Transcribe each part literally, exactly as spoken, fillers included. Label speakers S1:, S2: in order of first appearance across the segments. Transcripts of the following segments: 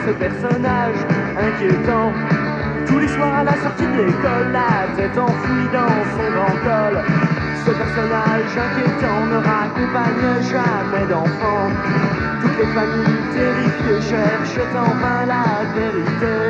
S1: ce personnage inquiétant. Tous les soirs à la sortie de l'école, la tête enfouie dans son grand col. Ce personnage inquiétant ne raccompagne jamais d'enfants. Toutes les familles terrifiées cherchent en vain la vérité.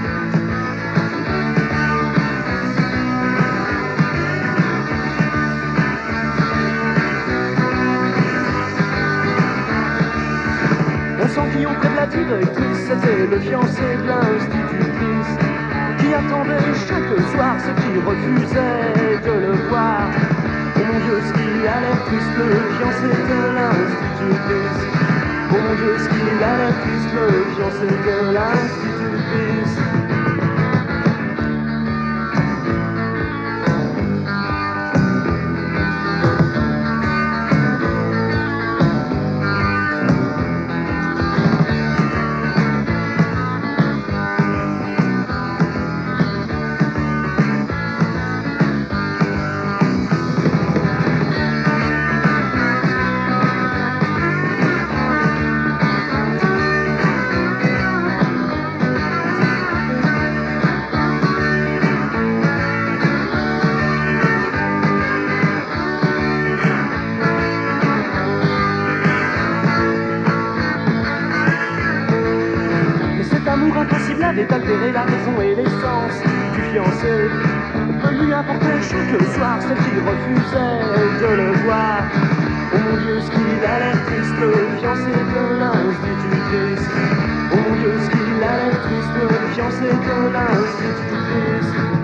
S1: On sent qui auprès de la directrice, c'était le fiancé de l'institutrice, qui attendait chaque soir ce qui refusait de le voir. Oh mon Dieu, ce qui a l'air triste, le fiancé de l'institutrice. Oh mon Dieu, ce qui a l'air triste, le fiancé de l'institutrice. L'amour impossible avait altéré la raison et l'essence du fiancé. Peut lui apporter chaque soir celle qui refusait de le voir. Oh mon Dieu, ce qu'il a l'air triste, le fiancé de l'institutrice. Oh mon Dieu, ce qu'il a l'air triste, le fiancé de l'institutrice.